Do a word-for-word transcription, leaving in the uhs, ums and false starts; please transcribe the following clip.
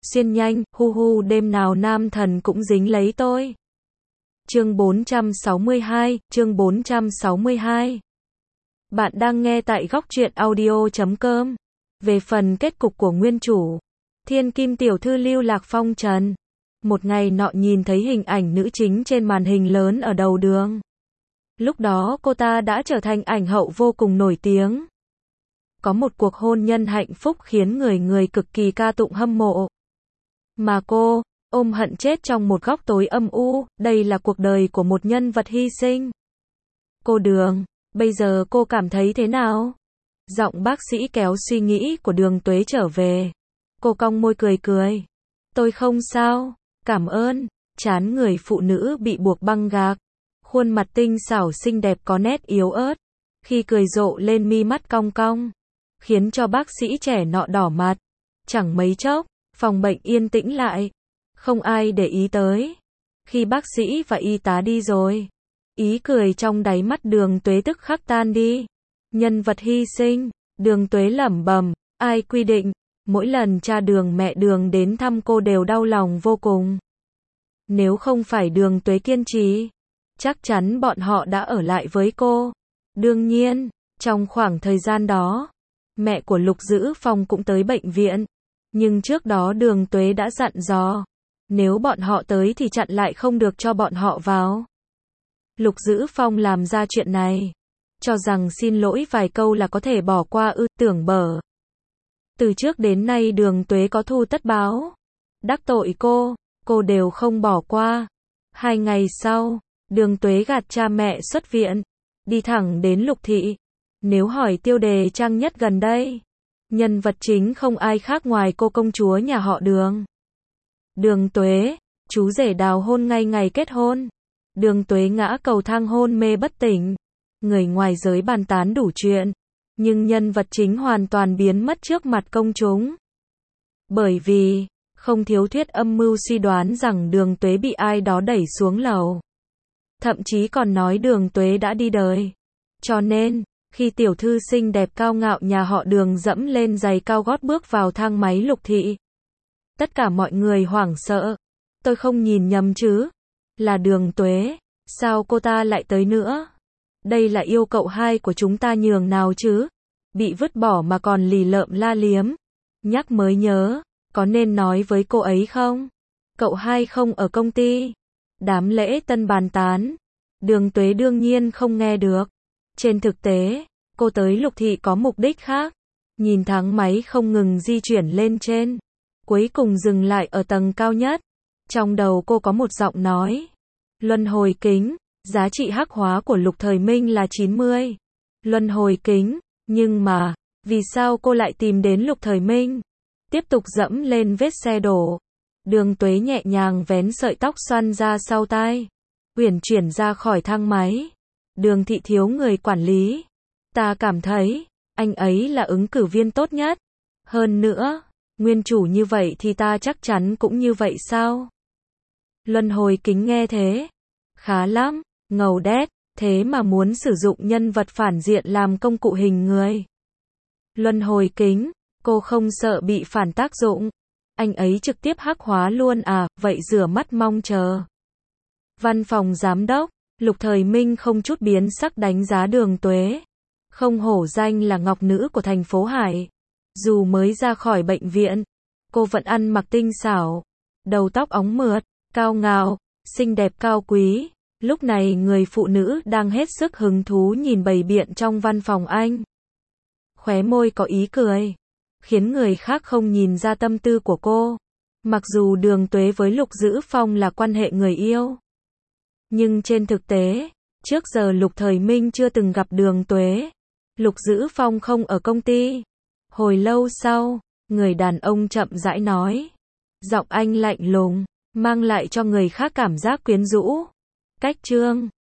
xuyên nhanh, hu hu đêm nào nam thần cũng dính lấy tôi. Chương bốn trăm sáu mươi hai, chương bốn trăm sáu mươi hai. Bạn đang nghe tại góc truyện audio chấm com. Về phần kết cục của nguyên chủ, thiên kim tiểu thư lưu lạc phong trần. Một ngày nọ nhìn thấy hình ảnh nữ chính trên màn hình lớn ở đầu đường. Lúc đó cô ta đã trở thành ảnh hậu vô cùng nổi tiếng. Có một cuộc hôn nhân hạnh phúc khiến người người cực kỳ ca tụng hâm mộ. Mà cô, ôm hận chết trong một góc tối âm u, đây là cuộc đời của một nhân vật hy sinh. Cô Đường, bây giờ cô cảm thấy thế nào? Giọng bác sĩ kéo suy nghĩ của Đường Tuế trở về. Cô cong môi cười cười. Tôi không sao, cảm ơn. Trán người phụ nữ bị buộc băng gạc. Khuôn mặt tinh xảo xinh đẹp có nét yếu ớt. Khi cười rộ lên mi mắt cong cong, khiến cho bác sĩ trẻ nọ đỏ mặt. Chẳng mấy chốc, phòng bệnh yên tĩnh lại. Không ai để ý tới. Khi bác sĩ và y tá đi rồi, ý cười trong đáy mắt Đường Tuế tức khắc tan đi. Nhân vật hy sinh, Đường Tuế lẩm bẩm, ai quy định, mỗi lần cha Đường mẹ Đường đến thăm cô đều đau lòng vô cùng. Nếu không phải Đường Tuế kiên trì, chắc chắn bọn họ đã ở lại với cô. Đương nhiên, trong khoảng thời gian đó, mẹ của Lục Dữ Phong cũng tới bệnh viện. Nhưng trước đó Đường Tuế đã dặn dò, nếu bọn họ tới thì chặn lại không được cho bọn họ vào. Lục Dữ Phong làm ra chuyện này, cho rằng xin lỗi vài câu là có thể bỏ qua ư, tưởng bở. Từ trước đến nay Đường Tuế có thù tất báo. Đắc tội cô, cô đều không bỏ qua. Hai ngày sau, Đường Tuế gạt cha mẹ xuất viện, đi thẳng đến Lục Thị. Nếu hỏi tiêu đề trang nhất gần đây, nhân vật chính không ai khác ngoài cô công chúa nhà họ Đường. Đường Tuế, chú rể đào hôn ngay ngày kết hôn. Đường Tuế ngã cầu thang hôn mê bất tỉnh. Người ngoài giới bàn tán đủ chuyện, nhưng nhân vật chính hoàn toàn biến mất trước mặt công chúng. Bởi vì, không thiếu thuyết âm mưu suy đoán rằng Đường Tuế bị ai đó đẩy xuống lầu. Thậm chí còn nói Đường Tuế đã đi đời. Cho nên, khi tiểu thư xinh đẹp cao ngạo nhà họ Đường dẫm lên giày cao gót bước vào thang máy Lục Thị, tất cả mọi người hoảng sợ. Tôi không nhìn nhầm chứ? Là Đường Tuế, sao cô ta lại tới nữa? Đây là yêu cậu hai của chúng ta nhường nào chứ? Bị vứt bỏ mà còn lì lợm la liếm. Nhắc mới nhớ, có nên nói với cô ấy không? Cậu hai không ở công ty. Đám lễ tân bàn tán. Đường Tuế đương nhiên không nghe được. Trên thực tế, cô tới Lục Thị có mục đích khác. Nhìn thang máy không ngừng di chuyển lên trên, cuối cùng dừng lại ở tầng cao nhất. Trong đầu cô có một giọng nói. Luân hồi kính, giá trị hắc hóa của Lục Thời Minh là chín mươi. Luân hồi kính, nhưng mà, vì sao cô lại tìm đến Lục Thời Minh? Tiếp tục dẫm lên vết xe đổ. Đường Tuế nhẹ nhàng vén sợi tóc xoăn ra sau tai, uyển chuyển ra khỏi thang máy. Đường Thị thiếu người quản lý. Ta cảm thấy, anh ấy là ứng cử viên tốt nhất. Hơn nữa, nguyên chủ như vậy thì ta chắc chắn cũng như vậy sao? Luân hồi kính nghe thế. Khá lắm, ngầu đét, thế mà muốn sử dụng nhân vật phản diện làm công cụ hình người. Luân hồi kính, cô không sợ bị phản tác dụng. Anh ấy trực tiếp hắc hóa luôn à, vậy rửa mắt mong chờ. Văn phòng giám đốc, Lục Thời Minh không chút biến sắc đánh giá Đường Tuế. Không hổ danh là ngọc nữ của thành phố Hải. Dù mới ra khỏi bệnh viện, cô vẫn ăn mặc tinh xảo. Đầu tóc óng mượt, cao ngạo, xinh đẹp cao quý. Lúc này người phụ nữ đang hết sức hứng thú nhìn bày biện trong văn phòng anh. Khóe môi có ý cười, khiến người khác không nhìn ra tâm tư của cô. Mặc dù Đường Tuế với Lục Dữ Phong là quan hệ người yêu, nhưng trên thực tế, trước giờ Lục Thời Minh chưa từng gặp Đường Tuế. Lục Dữ Phong không ở công ty. Hồi lâu sau, người đàn ông chậm rãi nói. Giọng anh lạnh lùng, mang lại cho người khác cảm giác quyến rũ. Cách Trương,